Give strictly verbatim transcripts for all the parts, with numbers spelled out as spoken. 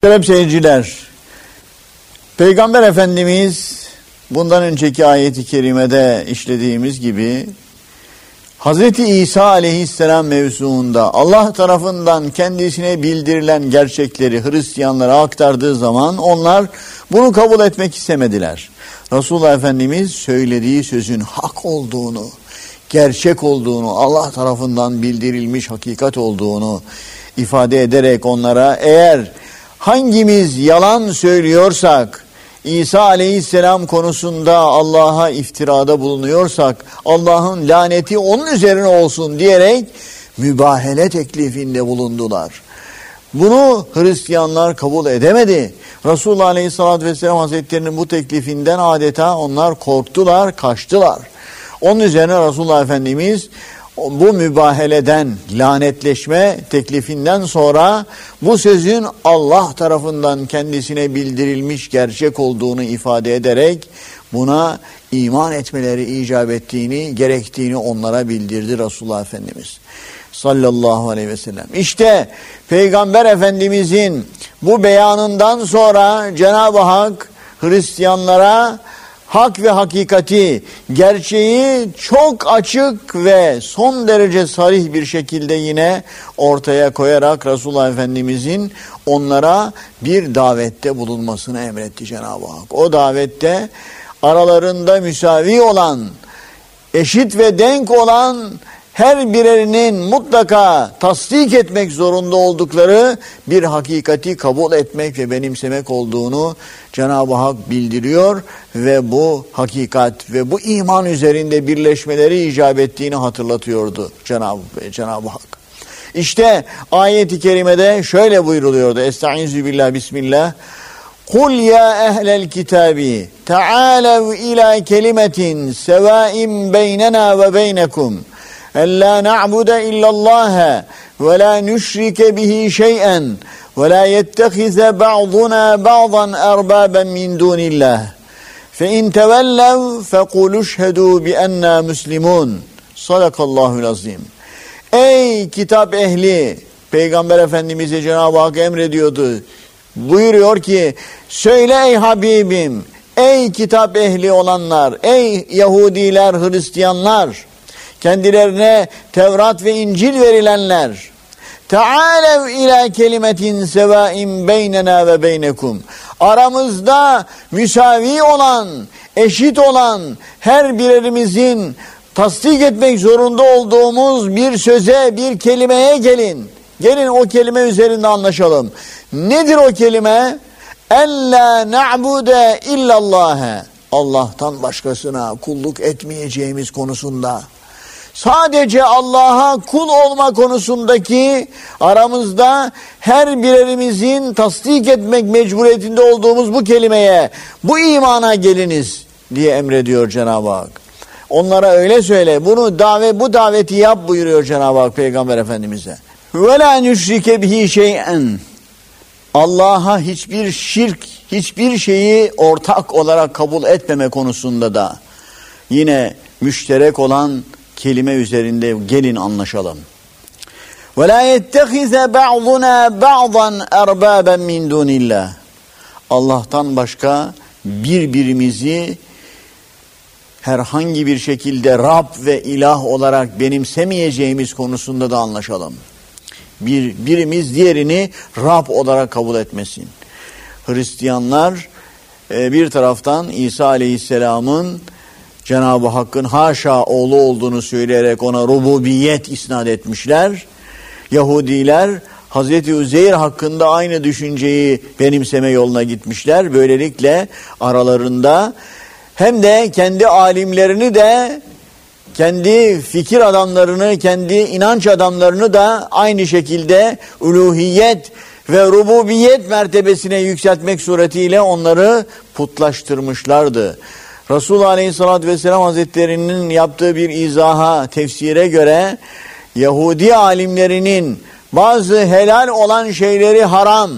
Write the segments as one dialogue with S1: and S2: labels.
S1: Muhterem seyirciler, Peygamber Efendimiz bundan önceki ayet-i kerimede işlediğimiz gibi Hazreti İsa aleyhisselam mevzuunda Allah tarafından kendisine bildirilen gerçekleri Hristiyanlara aktardığı zaman onlar bunu kabul etmek istemediler. Resulullah Efendimiz söylediği sözün hak olduğunu, gerçek olduğunu, Allah tarafından bildirilmiş hakikat olduğunu ifade ederek onlara eğer hangimiz yalan söylüyorsak, İsa aleyhisselam konusunda Allah'a iftirada bulunuyorsak Allah'ın laneti onun üzerine olsun diyerek mübahele teklifinde bulundular. Bunu Hristiyanlar kabul edemedi. Resulullah aleyhissalatü vesselam hazretlerinin bu teklifinden adeta onlar korktular, kaçtılar. Onun üzerine Resulullah Efendimiz bu mübaheleden, lanetleşme teklifinden sonra bu sözün Allah tarafından kendisine bildirilmiş gerçek olduğunu ifade ederek buna iman etmeleri icap ettiğini, gerektiğini onlara bildirdi Resulullah Efendimiz sallallahu aleyhi ve sellem. İşte Peygamber Efendimizin bu beyanından sonra Cenab-ı Hak Hristiyanlara hak ve hakikati, gerçeği çok açık ve son derece sarih bir şekilde yine ortaya koyarak Resulullah Efendimizin onlara bir davette bulunmasını emretti Cenab-ı Hak. O davette aralarında müsavi olan, eşit ve denk olan her birerinin mutlaka tasdik etmek zorunda oldukları bir hakikati kabul etmek ve benimsemek olduğunu Cenab-ı Hak bildiriyor ve bu hakikat ve bu iman üzerinde birleşmeleri icap ettiğini hatırlatıyordu Cenab-ı Cenab-ı Hak. İşte ayet-i kerimede şöyle buyruluyordu. Estaizu billah, bismillah. Kul ya ehlel kitabi ta'alev ila kelimetin sevaim beynena ve beynekum أَلَّا نَعْبُدَ إِلَّا اللّٰهَ وَلَا نُشْرِكَ بِهِ شَيْئًا وَلَا يَتَّخِذَ بَعْضُنَا بَعْضًا أَرْبَابًا مِنْ دُونِ اللّٰهِ فَاِنْ تَوَلَّوْا فَقُولُوا اشْهَدُوا بِأَنَّا مُسْلِمُونَ Sadakallahul azim. Ey kitap ehli! Peygamber Efendimiz'e Cenab-ı Hak emrediyordu. Buyuruyor ki, söyle ey Habibim, ey kitap ehli olanlar, ey Yahudiler, Hristiyanlar, kendilerine Tevrat ve İncil verilenler, Teâlev ilâ kelimetin sevâim beynena ve beynekum. Aramızda müsavi olan, eşit olan her birerimizin tasdik etmek zorunda olduğumuz bir söze, bir kelimeye gelin. Gelin o kelime üzerinde anlaşalım. Nedir o kelime? Ellâ na'bude illallâhe. Allah'tan başkasına kulluk etmeyeceğimiz konusunda, sadece Allah'a kul olma konusundaki aramızda her birerimizin tasdik etmek mecburiyetinde olduğumuz bu kelimeye, bu imana geliniz diye emrediyor Cenab-ı Hak. Onlara öyle söyle, bunu davet, bu daveti yap buyuruyor Cenab-ı Hak Peygamber Efendimiz'e. وَلَا نُشْرِكَ بِهِ شَيْئًا. Allah'a hiçbir şirk, hiçbir şeyi ortak olarak kabul etmeme konusunda da yine müşterek olan kelime üzerinde gelin anlaşalım. وَلَا يَتَّخِذَ بَعْضُنَا بَعْضًا اَرْبَابًا مِنْ دُونِ اللّٰهِ. Allah'tan başka birbirimizi herhangi bir şekilde Rab ve ilah olarak benimsemeyeceğimiz konusunda da anlaşalım. Bir, birimiz diğerini Rab olarak kabul etmesin. Hristiyanlar bir taraftan İsa Aleyhisselam'ın Cenab-ı Hakk'ın haşa oğlu olduğunu söyleyerek ona rububiyet isnat etmişler. Yahudiler Hazreti Üzeyr hakkında aynı düşünceyi benimseme yoluna gitmişler. Böylelikle aralarında hem de kendi alimlerini de, kendi fikir adamlarını, kendi inanç adamlarını da aynı şekilde uluhiyet ve rububiyet mertebesine yükseltmek suretiyle onları putlaştırmışlardı. Resulullah Aleyhisselatü Vesselam Hazretleri'nin yaptığı bir izaha, tefsire göre Yahudi alimlerinin bazı helal olan şeyleri haram,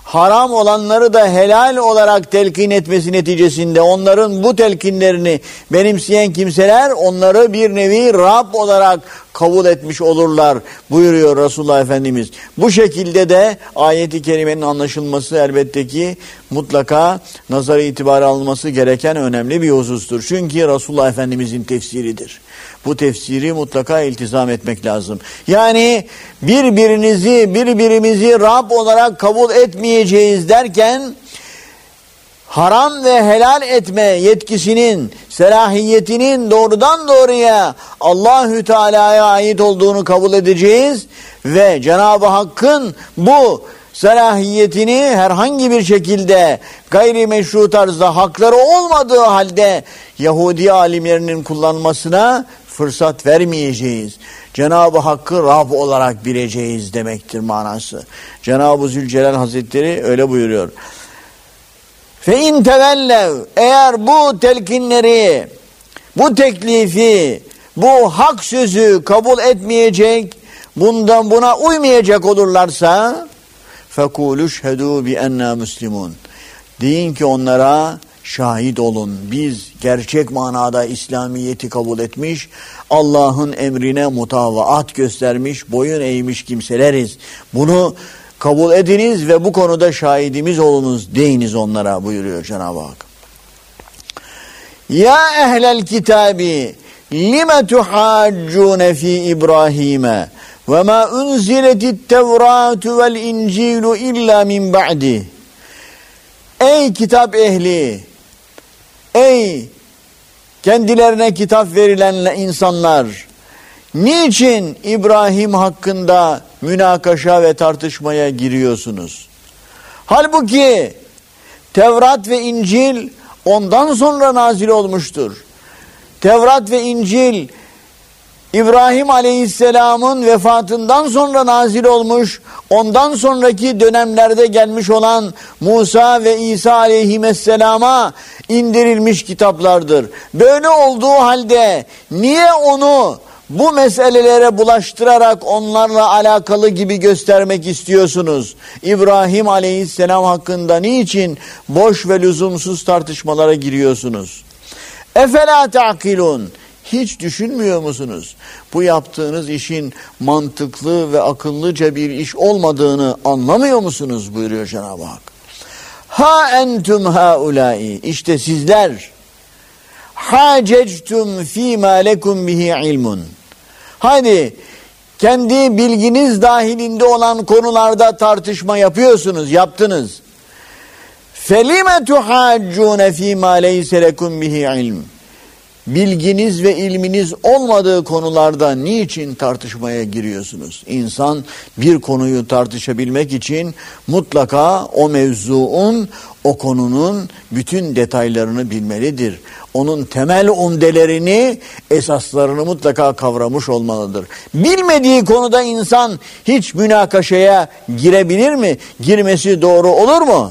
S1: haram olanları da helal olarak telkin etmesi neticesinde onların bu telkinlerini benimseyen kimseler onları bir nevi Rab olarak kabul etmiş olurlar buyuruyor Resulullah Efendimiz. Bu şekilde de ayet-i kerimenin anlaşılması elbette ki mutlaka nazara itibara alınması gereken önemli bir husustur. Çünkü Resulullah Efendimizin tefsiridir. Bu tefsiri mutlaka iltizam etmek lazım. Yani birbirinizi, birbirimizi Rab olarak kabul etmeyeceğiz derken haram ve helal etme yetkisinin, selahiyetinin doğrudan doğruya Allahü Teala'ya ait olduğunu kabul edeceğiz ve Cenab-ı Hakk'ın bu selahiyetini herhangi bir şekilde gayrimeşru tarzda hakları olmadığı halde Yahudi alimlerinin kullanmasına fırsat vermeyeceğiz. Cenab-ı Hakk'ı Rab olarak bileceğiz demektir manası. Cenab-ı Zülcelal Hazretleri öyle buyuruyor. Fe in tevellev, eğer bu telkinleri, bu teklifi, bu hak sözü kabul etmeyecek, bundan buna uymayacak olurlarsa fekulu şhedû bi enna müslimun. Deyin ki onlara şahit olun. Biz gerçek manada İslamiyet'i kabul etmiş, Allah'ın emrine mutavaat göstermiş, boyun eğmiş kimseleriz. Bunu kabul ediniz ve bu konuda şahidimiz olunuz deyiniz onlara buyuruyor Cenab-ı Hak. Ya ehlel kitabi lime tuhaccune fi İbrahim'e ve ma unziletit tevratu vel incilu illa min ba'di. Ey kitap ehli, ey kendilerine kitap verilen insanlar, niçin İbrahim hakkında münakaşa ve tartışmaya giriyorsunuz? Halbuki Tevrat ve İncil ondan sonra nazil olmuştur. Tevrat ve İncil İbrahim Aleyhisselam'ın vefatından sonra nazil olmuş, ondan sonraki dönemlerde gelmiş olan Musa ve İsa Aleyhisselam'a indirilmiş kitaplardır. Böyle olduğu halde niye onu bu meselelere bulaştırarak onlarla alakalı gibi göstermek istiyorsunuz? İbrahim Aleyhisselam hakkında niçin boş ve lüzumsuz tartışmalara giriyorsunuz? Efela ta'kilun. Hiç düşünmüyor musunuz? Bu yaptığınız işin mantıklı ve akıllıca bir iş olmadığını anlamıyor musunuz? Buyuruyor Cenab-ı Hak. Ha entum haulâi. İşte sizler hacectum fîmâ lekum bihi ilmun. Hadi kendi bilginiz dahilinde olan konularda tartışma yapıyorsunuz, yaptınız. Felime tuhaccûne fîmâ leyse lekum bihi ilm. Bilginiz ve ilminiz olmadığı konularda niçin tartışmaya giriyorsunuz? İnsan bir konuyu tartışabilmek için mutlaka o mevzuun, o konunun bütün detaylarını bilmelidir. Onun temel umdelerini, esaslarını mutlaka kavramış olmalıdır. Bilmediği konuda insan hiç münakaşaya girebilir mi? Girmesi doğru olur mu?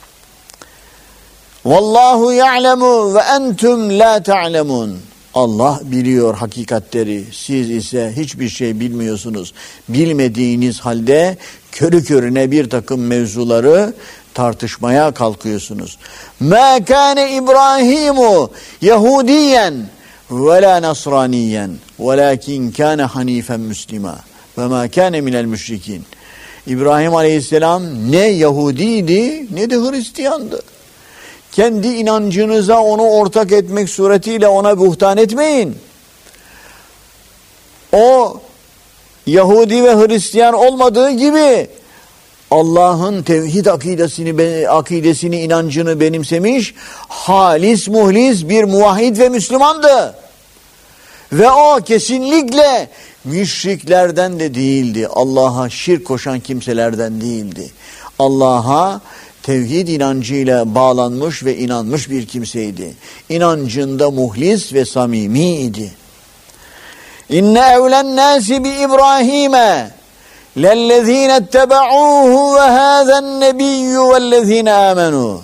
S1: Vallahu ya'lemu ve entum la ta'lemun. Allah biliyor hakikatleri. Siz ise hiçbir şey bilmiyorsunuz. Bilmediğiniz halde körü körüne bir takım mevzuları tartışmaya kalkıyorsunuz. Ma kâne İbrahimu Yahudiyen ve la Nasraniyen velakin kâne hanifen Müslima ve ma kâne minel müşrikin. İbrahim Aleyhisselam ne Yahudiydi ne de Hristiyandı. Kendi inancınıza onu ortak etmek suretiyle ona buhtan etmeyin. O Yahudi ve Hristiyan olmadığı gibi Allah'ın tevhid akidesini, akidesini, inancını benimsemiş, halis muhlis bir muvahhid ve Müslümandı. Ve o kesinlikle müşriklerden de değildi. Allah'a şirk koşan kimselerden değildi. Allah'a tevhid inancıyla bağlanmış ve inanmış bir kimseydi. İnancında muhlis ve samimiydi. İnne evlen nâsi bi İbrahim'e lellezîne ettebe'ûhu ve hâzen nebiyyü vellezîne âmenû.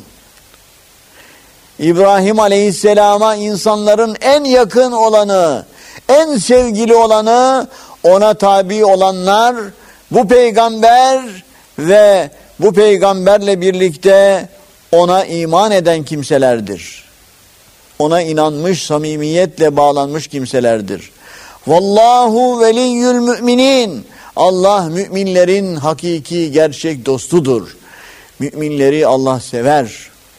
S1: İbrahim Aleyhisselam'a insanların en yakın olanı, en sevgili olanı, ona tabi olanlar, bu peygamber ve bu peygamberle birlikte ona iman eden kimselerdir. Ona inanmış, samimiyetle bağlanmış kimselerdir. Vallahu veliyyül müminin. Allah müminlerin hakiki gerçek dostudur. Müminleri Allah sever.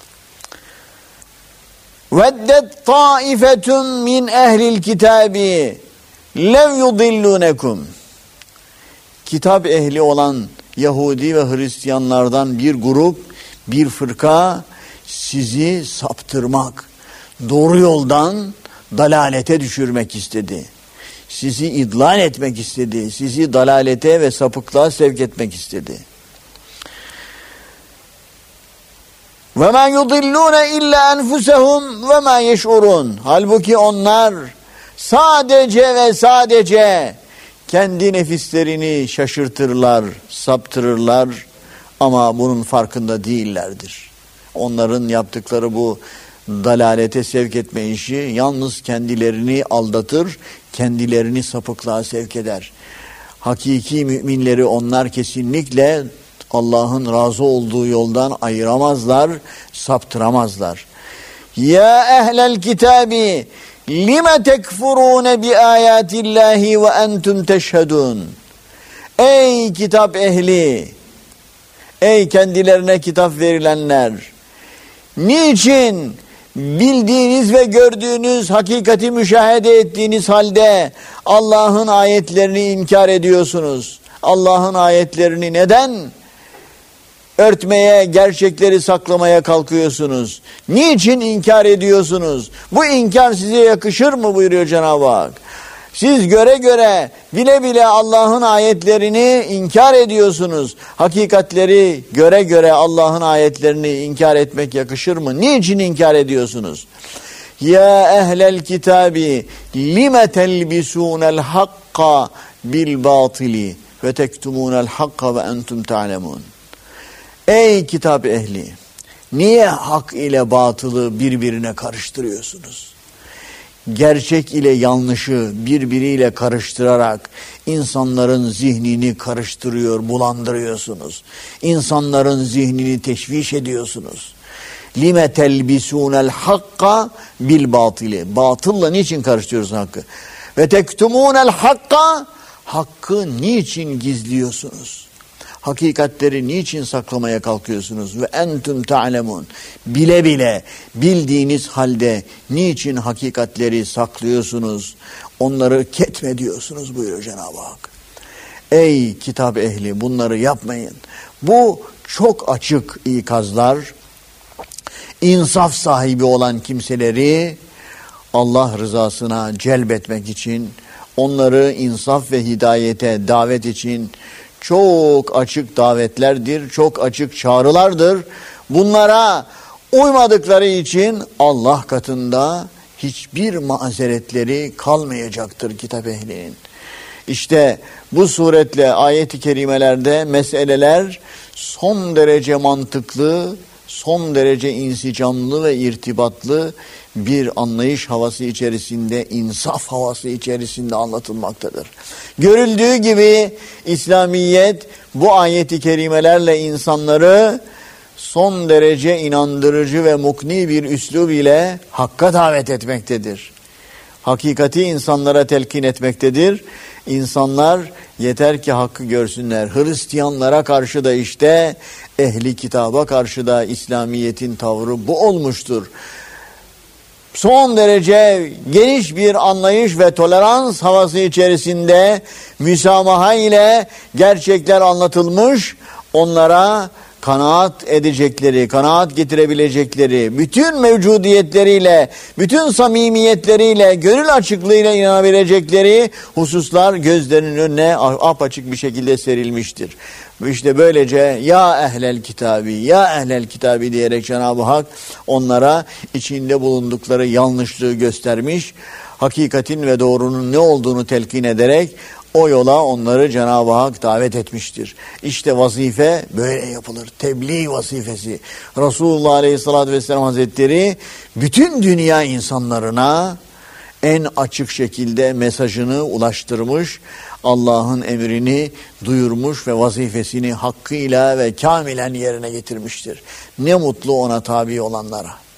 S1: Veddet taifetun min ehlil kitabi lev yudillunekum. Kitap ehli olan Yahudi ve Hristiyanlardan bir grup, bir fırka sizi saptırmak, doğru yoldan dalalete düşürmek istedi. Sizi idlal etmek istedi. Sizi dalalete ve sapıklığa sevk etmek istedi. وَمَا يُضِلُّونَ اِلَّا اَنْفُسَهُمْ وَمَا يَشْعُرُونَ. Halbuki onlar sadece ve sadece kendi nefislerini şaşırtırlar, saptırırlar ama bunun farkında değillerdir. Onların yaptıkları bu dalalete sevk etme işi yalnız kendilerini aldatır, kendilerini sapıklığa sevk eder. Hakiki müminleri onlar kesinlikle Allah'ın razı olduğu yoldan ayıramazlar, saptıramazlar. Ya ehlel kitabi lime tekfurune bi ayatillahi ve entum teşhedun. Ey kitap ehli, ey kendilerine kitap verilenler, niçin bildiğiniz ve gördüğünüz hakikati müşahede ettiğiniz halde Allah'ın ayetlerini inkar ediyorsunuz? Allah'ın ayetlerini neden örtmeye, gerçekleri saklamaya kalkıyorsunuz? Niçin inkar ediyorsunuz? Bu inkar size yakışır mı buyuruyor Cenab-ı Hak. Siz göre göre, bile bile Allah'ın ayetlerini inkar ediyorsunuz. Hakikatleri göre göre Allah'ın ayetlerini inkar etmek yakışır mı? Niçin inkar ediyorsunuz? Ya ehlel kitabi lime telbisunel hakka bil batili ve tektumunel hakka ve entum ta'lemun. Ey kitap ehli, niye hak ile batılı birbirine karıştırıyorsunuz? Gerçek ile yanlışı birbiriyle karıştırarak insanların zihnini karıştırıyor, bulandırıyorsunuz. İnsanların zihnini teşviş ediyorsunuz. Lime telbisunel hakka bil batili. Batılla niçin karıştırıyorsun hakkı? Ve tektumunel hakka, hakkı niçin gizliyorsunuz? Hakikatleri niçin saklamaya kalkıyorsunuz? Ve entüm ta'lemun. Bile bile bildiğiniz halde niçin hakikatleri saklıyorsunuz? Onları ketmediyorsunuz buyuruyor Cenab-ı Hak. Ey kitap ehli, bunları yapmayın. Bu çok açık ikazlar. İnsaf sahibi olan kimseleri Allah rızasına celbetmek için, onları insaf ve hidayete davet için çok açık davetlerdir, çok açık çağrılardır. Bunlara uymadıkları için Allah katında hiçbir mazeretleri kalmayacaktır kitap ehlinin. İşte bu suretle ayet-i kerimelerde meseleler son derece mantıklı, son derece insicamlı ve irtibatlı bir anlayış havası içerisinde, insaf havası içerisinde anlatılmaktadır. Görüldüğü gibi İslamiyet bu ayet-i kerimelerle insanları son derece inandırıcı ve mukni bir üslub ile hakka davet etmektedir. Hakikati insanlara telkin etmektedir. İnsanlar yeter ki hakkı görsünler. Hristiyanlara karşı da işte ehli kitaba karşı da İslamiyet'in tavrı bu olmuştur. Son derece geniş bir anlayış ve tolerans havası içerisinde müsamaha ile gerçekler anlatılmış, onlara kanaat edecekleri, kanaat getirebilecekleri, bütün mevcudiyetleriyle, bütün samimiyetleriyle, gönül açıklığıyla inanabilecekleri hususlar gözlerinin önüne apaçık bir şekilde serilmiştir. İşte böylece ya ehlel kitabi, ya ehlel kitabi diyerek Cenab-ı Hak onlara içinde bulundukları yanlışlığı göstermiş, hakikatin ve doğrunun ne olduğunu telkin ederek o yola onları Cenab-ı Hak davet etmiştir. İşte vazife böyle yapılır. Tebliğ vazifesi. Resulullah Aleyhisselatü Vesselam Hazretleri bütün dünya insanlarına en açık şekilde mesajını ulaştırmış, Allah'ın emrini duyurmuş ve vazifesini hakkıyla ve kamilen yerine getirmiştir. Ne mutlu ona tabi olanlara.